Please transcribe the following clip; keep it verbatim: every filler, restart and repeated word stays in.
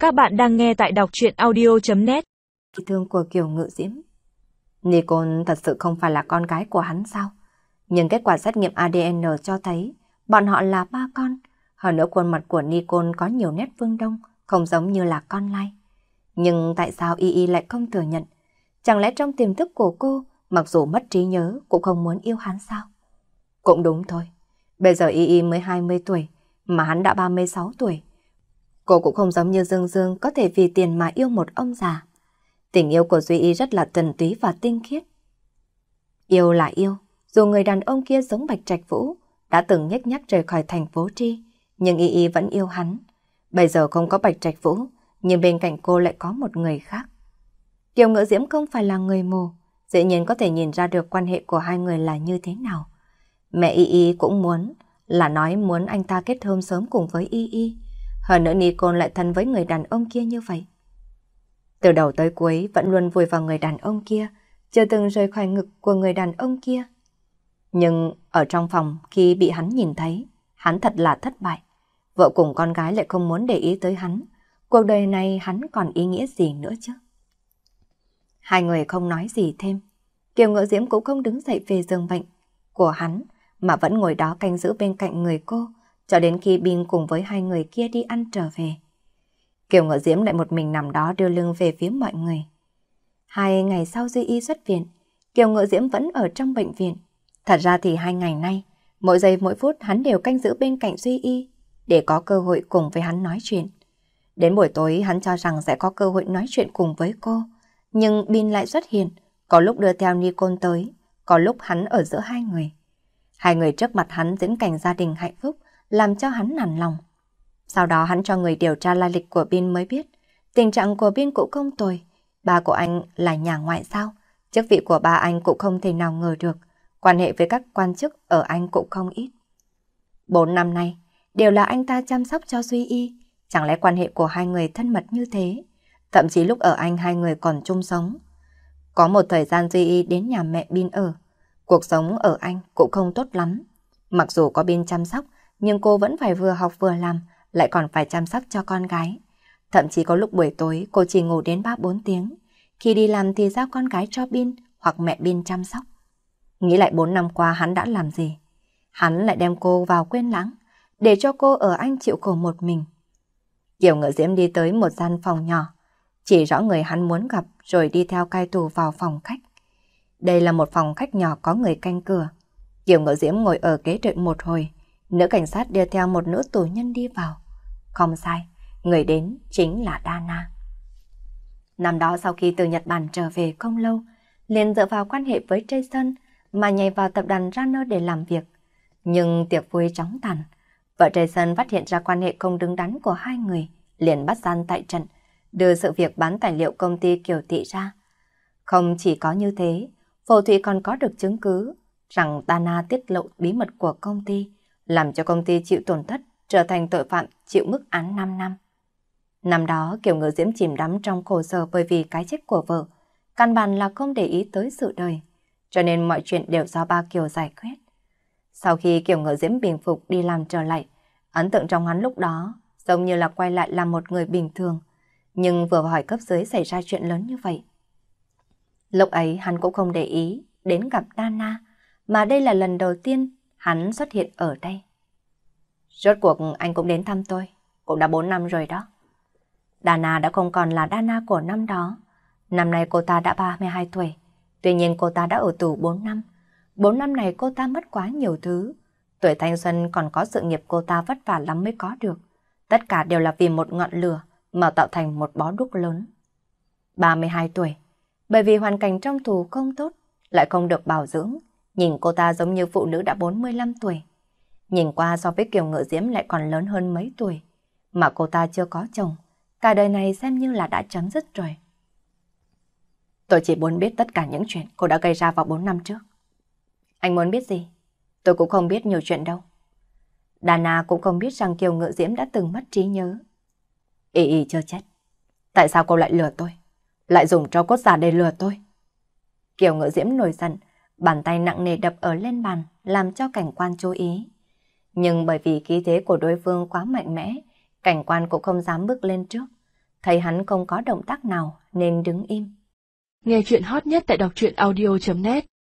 Các bạn đang nghe tại đọc truyện audio chấm net. Thương của Kiều Ngự Diễm. Nicole thật sự không phải là con gái của hắn sao? Nhưng kết quả xét nghiệm a đê en cho thấy bọn họ là ba con. Hơn nữa khuôn mặt của Nicole có nhiều nét phương Đông, không giống như là con lai. Nhưng tại sao Y Y lại không thừa nhận? Chẳng lẽ trong tiềm thức của cô, mặc dù mất trí nhớ, cũng không muốn yêu hắn sao? Cũng đúng thôi. Bây giờ Y Y mới hai mươi tuổi, mà hắn đã ba mươi sáu tuổi. Cô cũng không giống như Dương Dương có thể vì tiền mà yêu một ông già. Tình yêu của Duy Y rất là thuần túy và tinh khiết. Yêu là yêu, dù người đàn ông kia giống Bạch Trạch Vũ, đã từng nhếch nhác rời khỏi thành phố Tri, nhưng Y Y vẫn yêu hắn. Bây giờ không có Bạch Trạch Vũ, nhưng bên cạnh cô lại có một người khác. Kiều Ngự Diễm không phải là người mù, dễ nhiên có thể nhìn ra được quan hệ của hai người là như thế nào. Mẹ Y Y cũng muốn, là nói muốn anh ta kết hôn sớm cùng với Y Y. Hơn nữa Nicole lại thân với người đàn ông kia như vậy. Từ đầu tới cuối vẫn luôn vùi vào người đàn ông kia, chưa từng rời khỏi ngực của người đàn ông kia. Nhưng ở trong phòng khi bị hắn nhìn thấy, hắn thật là thất bại. Vợ cùng con gái lại không muốn để ý tới hắn. Cuộc đời này hắn còn ý nghĩa gì nữa chứ? Hai người không nói gì thêm. Kiều Ngự Diễm cũng không đứng dậy về giường bệnh của hắn, mà vẫn ngồi đó canh giữ bên cạnh người cô, cho đến khi Bin cùng với hai người kia đi ăn trở về. Kiều Ngự Diễm lại một mình nằm đó đưa lưng về phía mọi người. Hai ngày sau Duy Y xuất viện, Kiều Ngự Diễm vẫn ở trong bệnh viện. Thật ra thì hai ngày nay, mỗi giây mỗi phút hắn đều canh giữ bên cạnh Duy Y, để có cơ hội cùng với hắn nói chuyện. Đến buổi tối hắn cho rằng sẽ có cơ hội nói chuyện cùng với cô, nhưng Bin lại xuất hiện, có lúc đưa theo Nicole tới, có lúc hắn ở giữa hai người. Hai người trước mặt hắn diễn cảnh gia đình hạnh phúc, làm cho hắn nản lòng. Sau đó hắn cho người điều tra lai lịch của Bin mới biết, tình trạng của Bin cũng không tồi. Ba của anh là nhà ngoại giao, chức vị của ba anh cũng không thể nào ngờ được, quan hệ với các quan chức ở Anh cũng không ít. Bốn năm nay, đều là anh ta chăm sóc cho Duy Y, chẳng lẽ quan hệ của hai người thân mật như thế? Thậm chí lúc ở Anh hai người còn chung sống. Có một thời gian Duy Y đến nhà mẹ Bin ở, cuộc sống ở Anh cũng không tốt lắm. Mặc dù có Bin chăm sóc, nhưng cô vẫn phải vừa học vừa làm, lại còn phải chăm sóc cho con gái. Thậm chí có lúc buổi tối cô chỉ ngủ đến ba bốn tiếng, khi đi làm thì giao con gái cho Bin hoặc mẹ Bin chăm sóc. Nghĩ lại bốn năm qua hắn đã làm gì? Hắn lại đem cô vào quên lãng, để cho cô ở Anh chịu khổ một mình. Kiều Ngự Diễm đi tới một gian phòng nhỏ, chỉ rõ người hắn muốn gặp rồi đi theo cai tù vào phòng khách. Đây là một phòng khách nhỏ có người canh cửa. Kiều Ngự Diễm ngồi ở ghế đợi một hồi, nữ cảnh sát đưa theo một nữ tù nhân đi vào. Không sai, người đến chính là Dana. Năm đó sau khi từ Nhật Bản trở về không lâu, liền dựa vào quan hệ với Jason mà nhảy vào tập đoàn Runner để làm việc. Nhưng tiệc vui chóng tàn. Vợ Jason phát hiện ra quan hệ không đứng đắn của hai người, liền bắt gian tại trận, đưa sự việc bán tài liệu công ty Kiều Thị ra. Không chỉ có như thế, Phổ Thụy còn có được chứng cứ rằng Dana tiết lộ bí mật của công ty, làm cho công ty chịu tổn thất, trở thành tội phạm chịu mức án năm năm. Năm đó Kiều Ngự Diễm chìm đắm trong khổ sở bởi vì cái chết của vợ, căn bản là không để ý tới sự đời, cho nên mọi chuyện đều do ba Kiều giải quyết. Sau khi Kiều Ngự Diễm bình phục đi làm trở lại, ấn tượng trong hắn lúc đó giống như là quay lại làm một người bình thường, nhưng vừa hỏi cấp dưới xảy ra chuyện lớn như vậy. Lúc ấy hắn cũng không để ý đến gặp Dana, mà đây là lần đầu tiên hắn xuất hiện ở đây. Rốt cuộc anh cũng đến thăm tôi, cũng đã bốn năm rồi đó. Dana đã không còn là Dana của năm đó. Năm nay cô ta đã ba mươi hai tuổi, tuy nhiên cô ta đã ở tù bốn năm. bốn năm này cô ta mất quá nhiều thứ. Tuổi thanh xuân còn có sự nghiệp cô ta vất vả lắm mới có được. Tất cả đều là vì một ngọn lửa mà tạo thành một bó đuốc lớn. ba mươi hai tuổi, bởi vì hoàn cảnh trong tù không tốt, lại không được bảo dưỡng, nhìn cô ta giống như phụ nữ đã bốn mươi lăm tuổi. Nhìn qua so với Kiều Ngự Diễm lại còn lớn hơn mấy tuổi, mà cô ta chưa có chồng, cả đời này xem như là đã chấm dứt rồi. Tôi chỉ muốn biết tất cả những chuyện cô đã gây ra vào bốn năm trước. Anh muốn biết gì? Tôi cũng không biết nhiều chuyện đâu. Dana cũng không biết rằng Kiều Ngự Diễm đã từng mất trí nhớ. Y Y chưa chết. Tại sao cô lại lừa tôi? Lại dùng tro cốt giả để lừa tôi? Kiều Ngự Diễm nổi giận, bàn tay nặng nề đập ở lên bàn, làm cho cảnh quan chú ý. Nhưng bởi vì khí thế của đối phương quá mạnh mẽ, cảnh quan cũng không dám bước lên trước. thấy hắn không có động tác nào nên đứng im. Nghe chuyện hot nhất tại đọc truyện audio chấm net